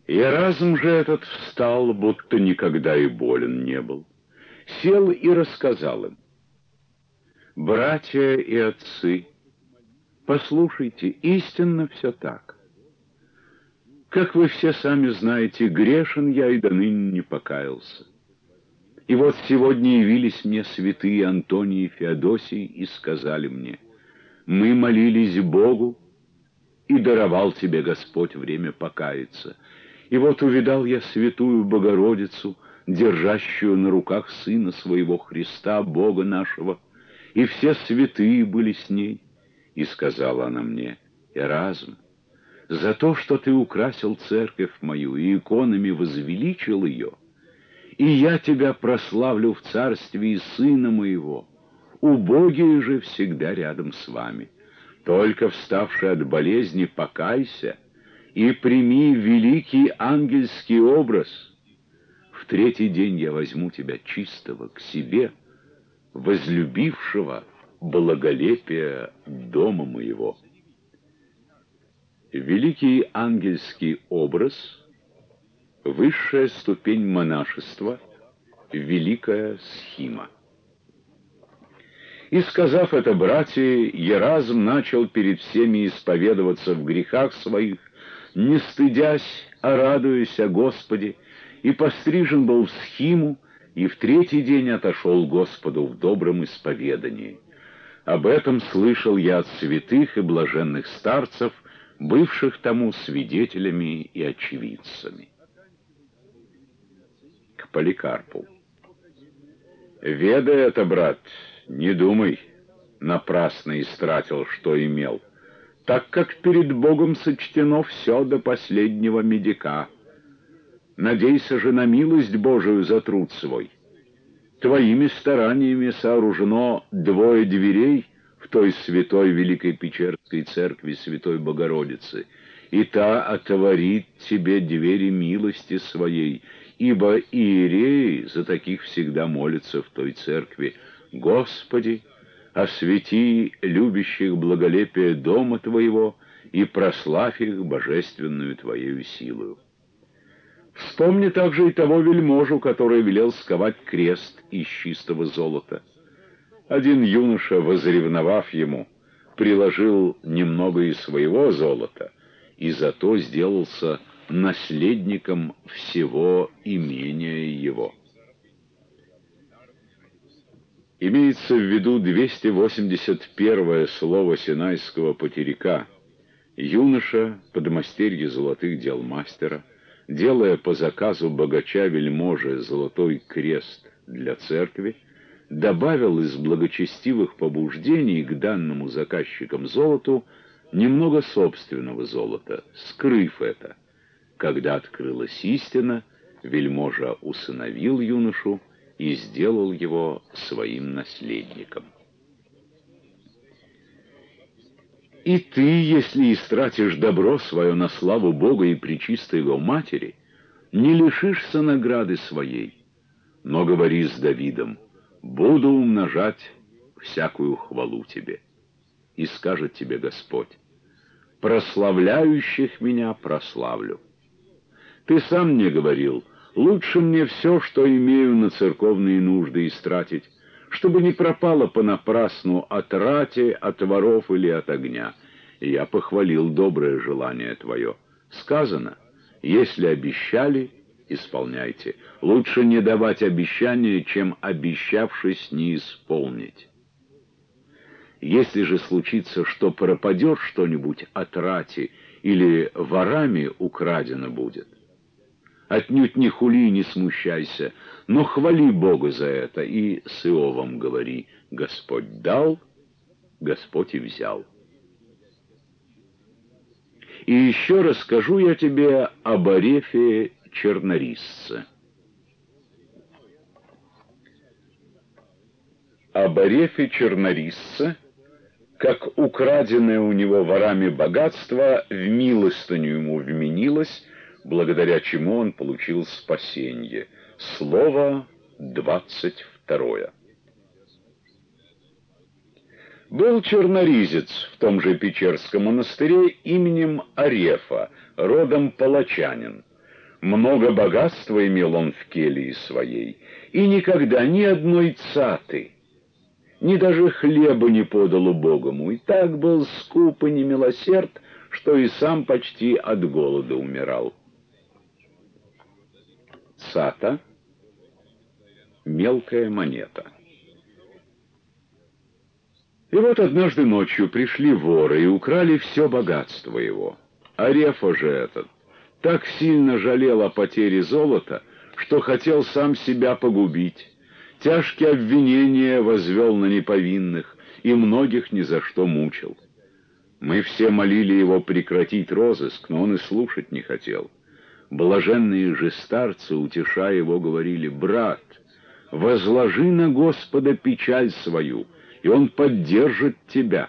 И разум же этот встал, будто никогда и болен не был. Сел и рассказал им: «Братья и отцы, послушайте, истинно все так. Как вы все сами знаете, грешен я и до ныне не покаялся. И вот сегодня явились мне святые Антоний и Феодосий и сказали мне: мы молились Богу, и даровал тебе Господь время покаяться. И вот увидал я святую Богородицу, держащую на руках Сына Своего Христа, Бога нашего, и все святые были с ней. И сказала она мне: Эразм, за то, что ты украсил церковь мою и иконами возвеличил ее, и я тебя прославлю в царстве Сына моего, убогие же всегда рядом с вами. Только вставший от болезни покайся и прими великий ангельский образ. В третий день я возьму тебя чистого к себе, возлюбившего благолепие дома моего». Великий ангельский образ — высшая ступень монашества, великая схима. И, сказав это, братья, Еразм начал перед всеми исповедоваться в грехах своих, не стыдясь, а радуясь о Господе, и пострижен был в схиму, и в третий день отошел Господу в добром исповедании. Об этом слышал я от святых и блаженных старцев, бывших тому свидетелями и очевидцами. К Поликарпу. «Ведай это, брат, не думай, напрасно истратил, что имел, так как перед Богом сочтено все до последнего медика. Надейся же на милость Божию за труд свой. Твоими стараниями сооружено 2 дверей в той святой Великой Печерской церкви Святой Богородицы, и та отворит тебе двери милости своей, ибо иереи за таких всегда молятся в той церкви: Господи, освети любящих благолепие дома Твоего и прославь их божественную Твоею силою. Вспомни также и того вельможу, который велел сковать крест из чистого золота. Один юноша, возревновав ему, приложил немного из своего золота и зато сделался наследником всего имения его». Имеется в виду 281 слово Синайского потеряка. Юноша, подмастерье золотых дел мастера, делая по заказу богача-вельможи золотой крест для церкви, добавил из благочестивых побуждений к данному заказчикам золоту немного собственного золота, скрыв это. Когда открылась истина, вельможа усыновил юношу и сделал его своим наследником. И ты, если истратишь добро свое на славу Бога и пречистой Его Матери, не лишишься награды своей, но говори с Давидом: «Буду умножать всякую хвалу тебе». И скажет тебе Господь: «Прославляющих меня прославлю». Ты сам мне говорил: лучше мне все, что имею, на церковные нужды истратить, чтобы не пропало понапрасну от рати, от воров или от огня. И я похвалил доброе желание твое. Сказано: если обещали, исполняйте. Лучше не давать обещания, чем, обещавшись, не исполнить. Если же случится, что пропадет что-нибудь от рати или ворами украдено будет, отнюдь не хули и не смущайся, но хвали Бога за это, и с Иовом говори: Господь дал, Господь и взял. И еще расскажу я тебе об Арефе Чернорисце. Об Арефе Чернорисце, как украденное у него ворами богатство в милостыню ему вменилось, благодаря чему он получил спасение. Слово 22. Был черноризец в том же Печерском монастыре именем Арефа, родом палачанин. Много богатства имел он в келье своей, и никогда ни одной цаты, ни даже хлеба не подал убогому, и так был скуп и немилосерд, что и сам почти от голода умирал. Цата — мелкая монета. И вот однажды ночью пришли воры и украли все богатство его. А Рефа же этот так сильно жалел о потере золота, что хотел сам себя погубить. Тяжкие обвинения возвел на неповинных и многих ни за что мучил. Мы все молили его прекратить розыск, но он и слушать не хотел. Блаженные же старцы, утешая его, говорили: «Брат, возложи на Господа печаль свою, и Он поддержит тебя».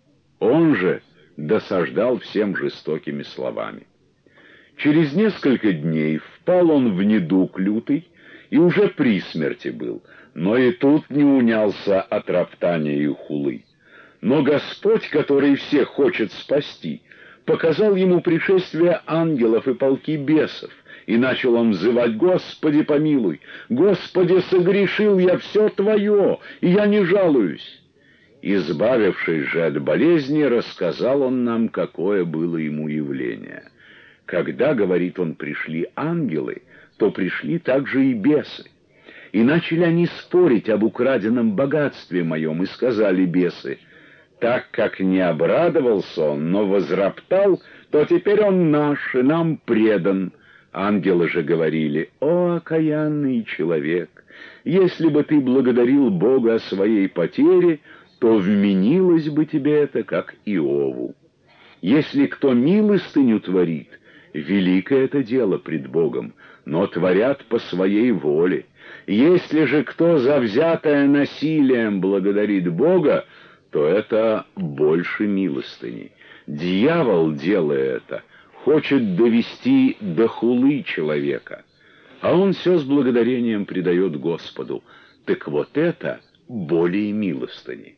Он же досаждал всем жестокими словами. Через несколько дней впал он в недуг лютый и уже при смерти был, но и тут не унялся от роптания и хулы. Но Господь, который всех хочет спасти, показал ему пришествие ангелов и полки бесов, и начал он взывать: «Господи, помилуй! Господи, согрешил я, все Твое, и я не жалуюсь!» Избавившись же от болезни, рассказал он нам, какое было ему явление. Когда, говорит он, пришли ангелы, то пришли также и бесы. И начали они спорить об украденном богатстве моем, и сказали бесы: «Так как не обрадовался он, но возроптал, то теперь он наш и нам предан». Ангелы же говорили: «О, окаянный человек, если бы ты благодарил Бога о своей потере, то вменилось бы тебе это, как Иову. Если кто милостыню творит, великое это дело пред Богом, но творят по своей воле. Если же кто за взятое насилием благодарит Бога, то это больше милостыни. Дьявол, делая это, хочет довести до хулы человека, а он все с благодарением предает Господу. Так вот это более милостыни».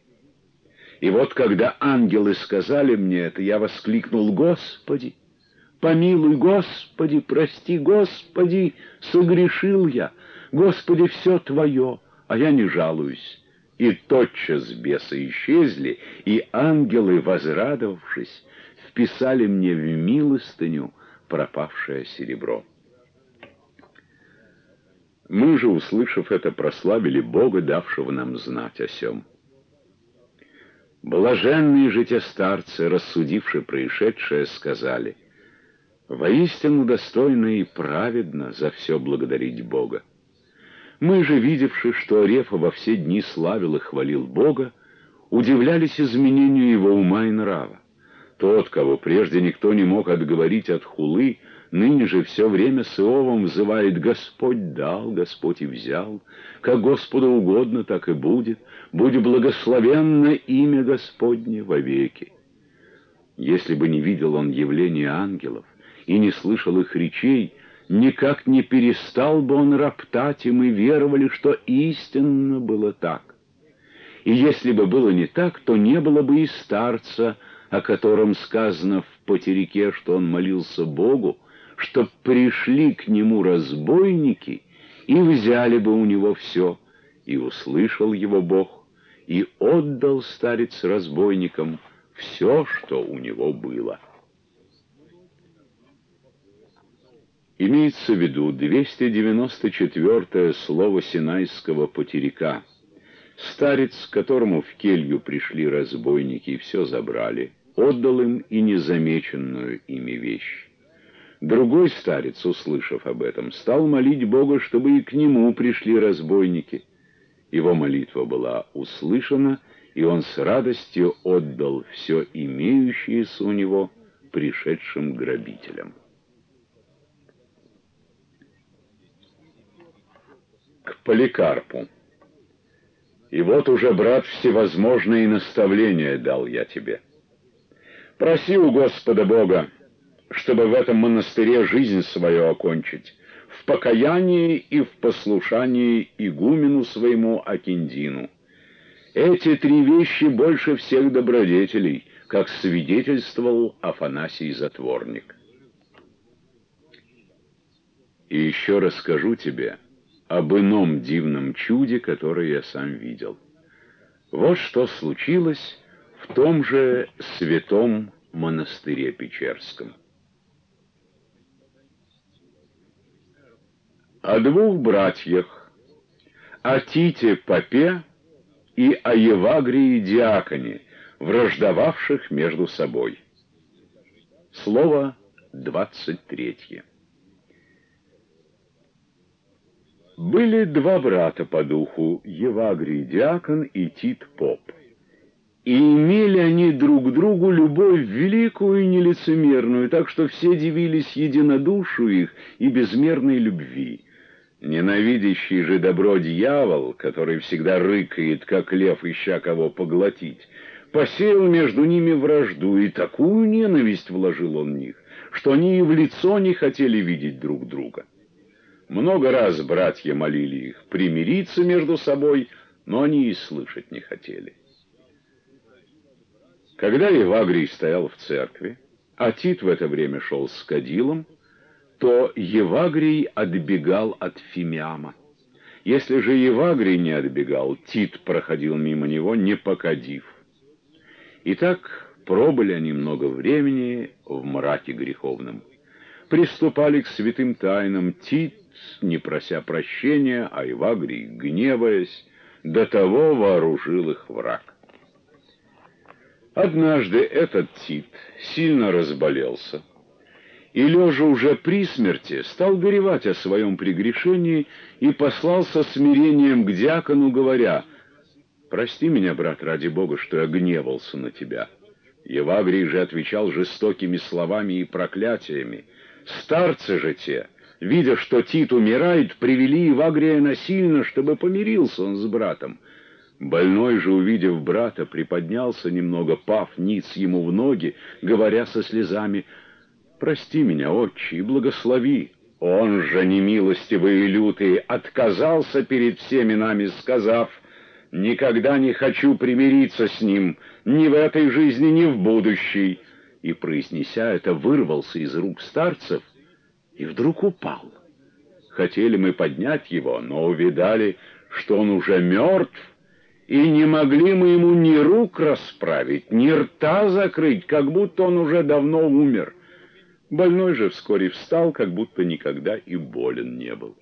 И вот когда ангелы сказали мне это, я воскликнул: «Господи, помилуй, Господи, прости, Господи, согрешил я, Господи, все Твое, а я не жалуюсь». И тотчас бесы исчезли, и ангелы, возрадовавшись, вписали мне в милостыню пропавшее серебро. Мы же, услышав это, прославили Бога, давшего нам знать о сем. Блаженные же те старцы, рассудивши происшедшее, сказали: «Воистину достойно и праведно за все благодарить Бога». Мы же, видевши, что Рефа во все дни славил и хвалил Бога, удивлялись изменению его ума и нрава. Тот, кого прежде никто не мог отговорить от хулы, ныне же все время с Иовом взывает: «Господь дал, Господь и взял, как Господу угодно, так и будет, будь благословенно имя Господне вовеки». Если бы не видел он явления ангелов и не слышал их речей, никак не перестал бы он роптать, и мы веровали, что истинно было так. И если бы было не так, то не было бы и старца, о котором сказано в потерике, что он молился Богу, чтоб пришли к нему разбойники и взяли бы у него все. И услышал его Бог, и отдал старец разбойникам все, что у него было. Имеется в виду 294-е слово Синайского потерика. Старец, к которому в келью пришли разбойники и все забрали, отдал им и незамеченную ими вещь. Другой старец, услышав об этом, стал молить Бога, чтобы и к нему пришли разбойники. Его молитва была услышана, и он с радостью отдал все имеющееся у него пришедшим грабителям. К Поликарпу. «И вот уже, брат, всевозможные наставления дал я тебе. Проси у Господа Бога, чтобы в этом монастыре жизнь свою окончить, в покаянии и в послушании игумену своему Акиндину. Эти три вещи больше всех добродетелей, как свидетельствовал Афанасий Затворник». И еще расскажу тебе об ином дивном чуде, которое я сам видел. Вот что случилось в том же святом монастыре Печерском. О двух братьях, о Тите Попе и о Евагрии Диаконе, враждовавших между собой. Слово 23. Были два брата по духу, Евагрий Диакон и Тит Поп. И имели они друг другу любовь великую и нелицемерную, так что все дивились единодушию их и безмерной любви. Ненавидящий же добро дьявол, который всегда рыкает, как лев, ища кого поглотить, посеял между ними вражду, и такую ненависть вложил он в них, что они и в лицо не хотели видеть друг друга. Много раз братья молили их примириться между собой, но они и слышать не хотели. Когда Евагрий стоял в церкви, а Тит в это время шел с кадилом, то Евагрий отбегал от Фимиама. Если же Евагрий не отбегал, Тит проходил мимо него, не покадив. И так пробыли они много времени в мраке греховном. Приступали к святым тайнам, Тит, не прося прощения, а Евагрий, гневаясь, до того вооружил их враг. Однажды этот Тит сильно разболелся, и, лежа уже при смерти, стал горевать о своем прегрешении и послал со смирением к диакону, говоря: «Прости меня, брат, ради Бога, что я гневался на тебя». Евагрий же отвечал жестокими словами и проклятиями. Старцы же те, видя, что Тит умирает, привели Евагрия насильно, чтобы помирился он с братом. Больной же, увидев брата, приподнялся немного, пав ниц ему в ноги, говоря со слезами: «Прости меня, отче, и благослови». Он же, немилостивый и лютый, отказался перед всеми нами, сказав: «Никогда не хочу примириться с ним, ни в этой жизни, ни в будущей». И, произнеся это, вырвался из рук старцев и вдруг упал. Хотели мы поднять его, но увидали, что он уже мертв, и не могли мы ему ни рук расправить, ни рта закрыть, как будто он уже давно умер. Больной же вскоре встал, как будто никогда и болен не был.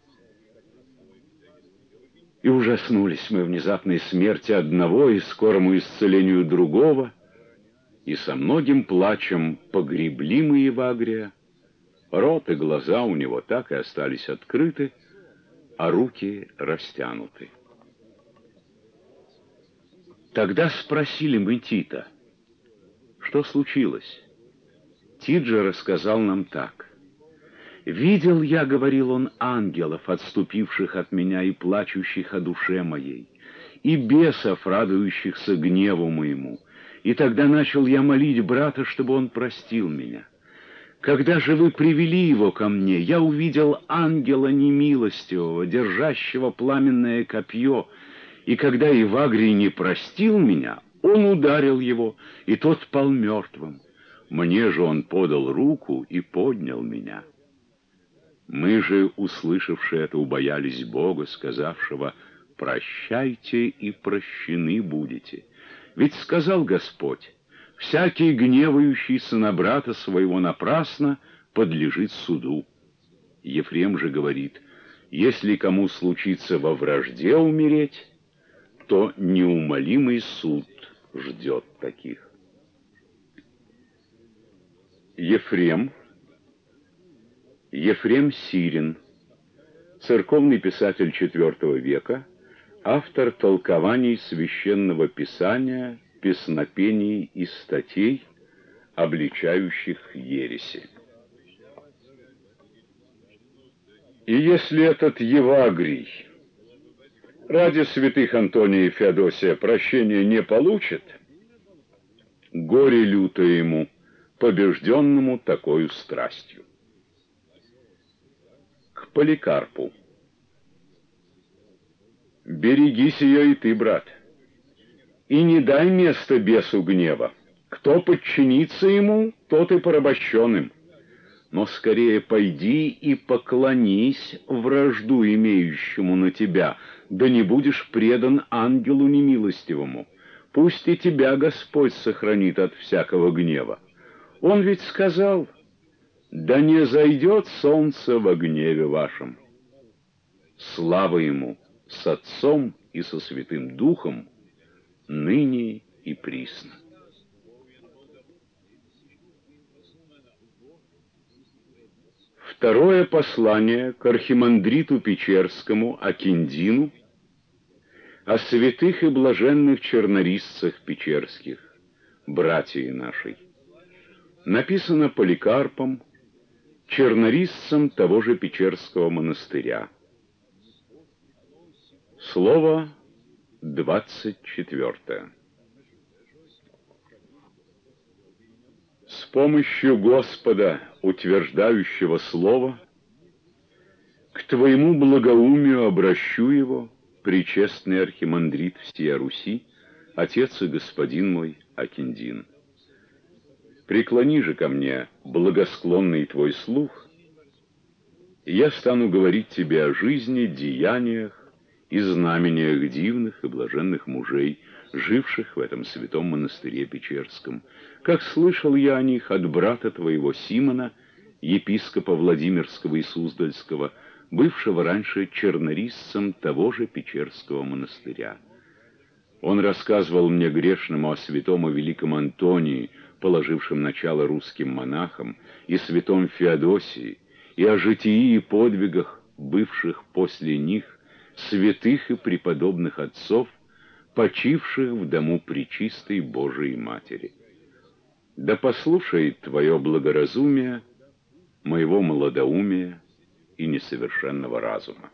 И ужаснулись мы внезапной смерти одного и скорому исцелению другого, и со многим плачем погребли мы Евагрия. Рот и глаза у него так и остались открыты, а руки растянуты. Тогда спросили мы Тита, что случилось. Тит же рассказал нам так: «Видел я, — говорил он, — ангелов, отступивших от меня и плачущих о душе моей, и бесов, радующихся гневу моему, и тогда начал я молить брата, чтобы он простил меня. Когда же вы привели его ко мне, я увидел ангела немилостивого, держащего пламенное копье, и когда Евагрий не простил меня, он ударил его, и тот пал мертвым. Мне же он подал руку и поднял меня». Мы же, услышавшие это, убоялись Бога, сказавшего: «Прощайте, и прощены будете». Ведь сказал Господь: «Всякий, гневающийся на брата своего напрасно, подлежит суду». Ефрем же говорит: «Если кому случится во вражде умереть, то неумолимый суд ждет таких». Ефрем Сирин, церковный писатель IV века, автор толкований Священного Писания, песнопений и статей, обличающих ереси. И если этот Евагрий ради святых Антония и Феодосия прощения не получит, горе лютое ему, побежденному такою страстью. К Поликарпу. «Берегись ее и ты, брат, и не дай место бесу гнева. Кто подчинится ему, тот и порабощен им. но скорее пойди и поклонись вражду, имеющему на тебя, да не будешь предан ангелу немилостивому. Пусть и тебя Господь сохранит от всякого гнева. Он ведь сказал: да не зайдет солнце во гневе вашем. Слава ему с Отцом и со Святым Духом, ныне и присно. Второе послание к архимандриту Печерскому Окиндину о святых и блаженных чернорисцах печерских, братья нашей, написано Поликарпом, чернорисцем того же Печерского монастыря. Слово 24. С помощью Господа, утверждающего Слово, к Твоему благоумию обращу его, пречестный архимандрит всея Руси, отец и господин мой Окиндин. Преклони же ко мне благосклонный Твой слух, и я стану говорить Тебе о жизни, деяниях и знамениях дивных и блаженных мужей, живших в этом святом монастыре Печерском, как слышал я о них от брата Твоего Симона, епископа Владимирского и Суздальского, бывшего раньше чернорисцем того же Печерского монастыря. Он рассказывал мне грешному о святом и великом Антонии, положившем начало русским монахам, и святом Феодосии, и о житии и подвигах, бывших после них, святых и преподобных отцов, почивших в дому Пречистой Божией Матери. Да послушает Твое благоразумие моего малодоумия и несовершенного разума.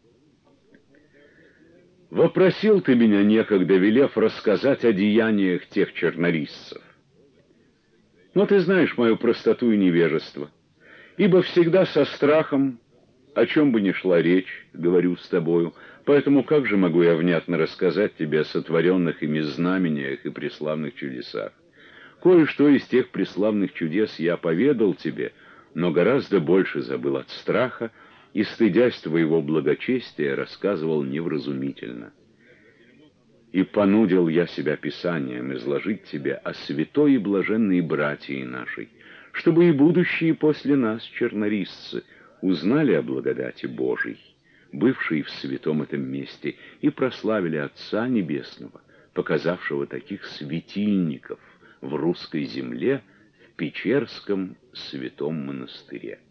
Вопросил ты меня некогда, велев рассказать о деяниях тех чернорисцев. Но ты знаешь мою простоту и невежество, ибо всегда со страхом, о чем бы ни шла речь, говорю с тобою, поэтому как же могу я внятно рассказать тебе о сотворенных ими знамениях и преславных чудесах? Кое-что из тех преславных чудес я поведал тебе, но гораздо больше забыл от страха, и, стыдясь твоего благочестия, рассказывал невразумительно. И понудил я себя Писанием изложить тебе о святой и блаженной братьи нашей, чтобы и будущие после нас чернорисцы узнали о благодати Божией, бывшей в святом этом месте, и прославили Отца Небесного, показавшего таких светильников в русской земле, в Печерском святом монастыре.